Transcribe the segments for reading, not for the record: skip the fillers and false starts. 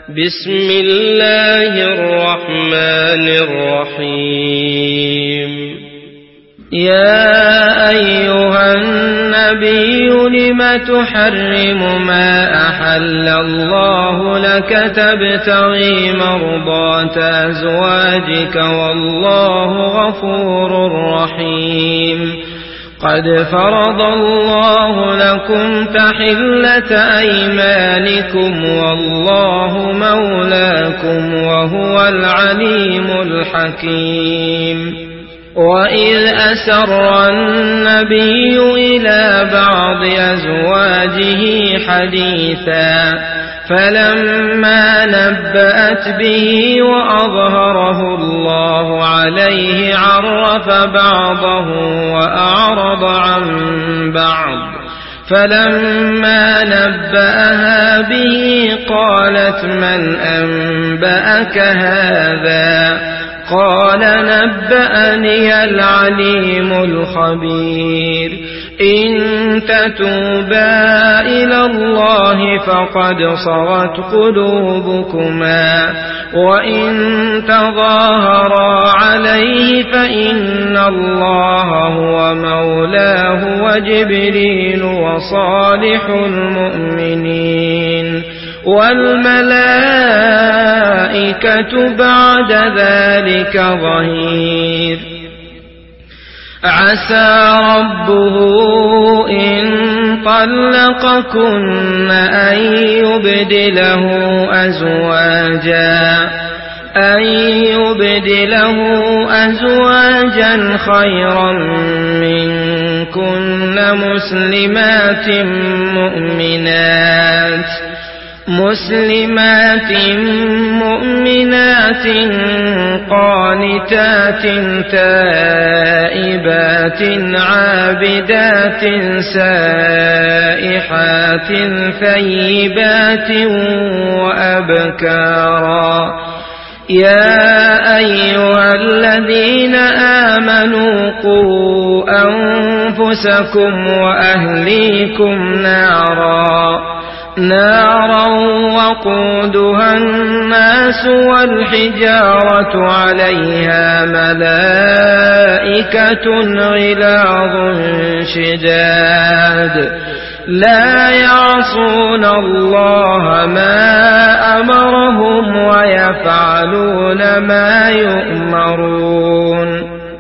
بسم الله الرحمن الرحيم. يا أيها النبي لم تحرم ما أحل الله لك تبتغي مرضات أزواجك والله غفور رحيم. قد فرض الله لكم تحلة أيمانكم والله مولاكم وهو العليم الحكيم. وإذ أسر النبي إلى بعض أزواجه حديثا فلما نبأت به وأظهره الله عليه عرف بعضه وأعرض عن بعض. فلما نبأها به قالت من أنبأك هذا؟ قال نبأني العليم الخبير. إن تتوبا إلى الله فقد صغت قلوبكما وإن تظاهرا عليه فإن الله هو مولاه وجبريل وصالح المؤمنين والملائكة بعد ذلك ظهير. عسى ربه إن طلقكن أن يبدله أزواجا خيرا منكن مسلمات مؤمنات قانتات تائبات عابدات سائحات ثيبات وأبكارا. يا أيها الذين آمنوا قوا أنفسكم وأهليكم نارا وقودها الناس والحجارة عليها ملائكة غلاظ شداد لا يعصون الله ما أمرهم ويفعلون ما يؤمرون.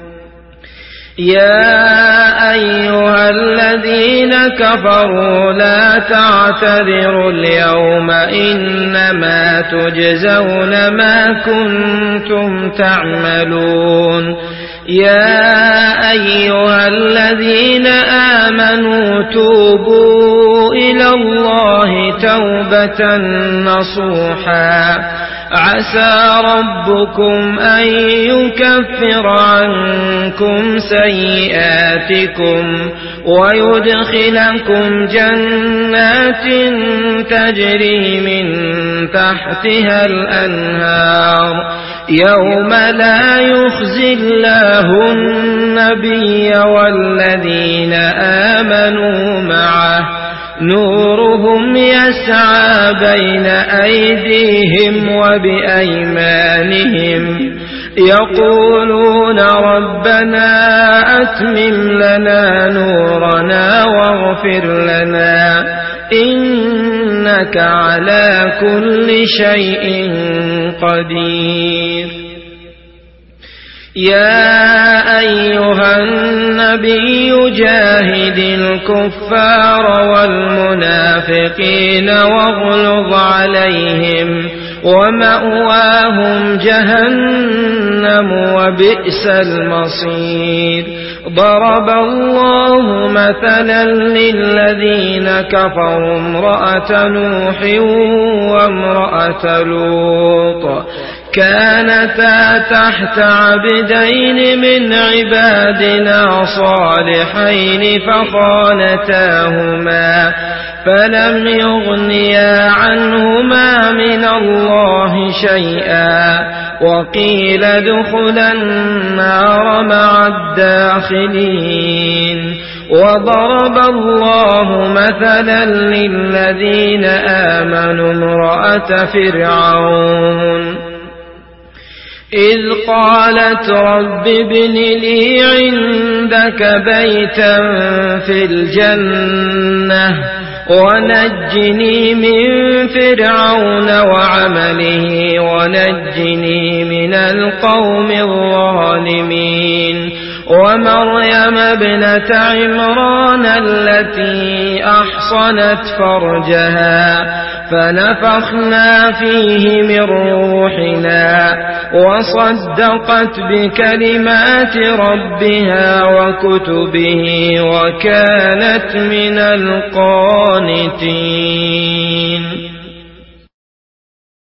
يا أيها الذين كفروا لا تعتذروا اليوم إنما تجزون ما كنتم تعملون. يا أيها الذين آمنوا توبوا إلى الله توبة نصوحا عسى ربكم أن يكفر عنكم سيئاتكم ويدخلكم جنات تجري من تحتها الأنهار يوم لا يخزي الله النبي والذين آمنوا معه نورهم يسعى بين أيديهم وبأيمانهم يقولون ربنا أتمم لنا نورنا واغفر لنا إنك على كل شيء قدير. يا أيها النبي جاهد الكفار والمنافقين واغلظ عليهم ومأواهم جهنم وبئس المصير. ضرب الله مثلا للذين كفروا امرأة نوح وامرأة لوط كانتا تحت عبدين من عبادنا صالحين فخانتاهما فلم يغنيا عنهما من الله شيئا وقيل ادخلا النار مع الداخلين. وضرب الله مثلا للذين آمنوا امرأة فرعون إذ قالت رب ابن لي عندك بيتا في الجنة ونجني من فرعون وعمله ونجني من القوم الظالمين ومريم ابنة عمران التي أحصنت فرجها فنفخنا فيه من روحنا وصدقت بكلمات ربها وكتبه وكانت من القانتين.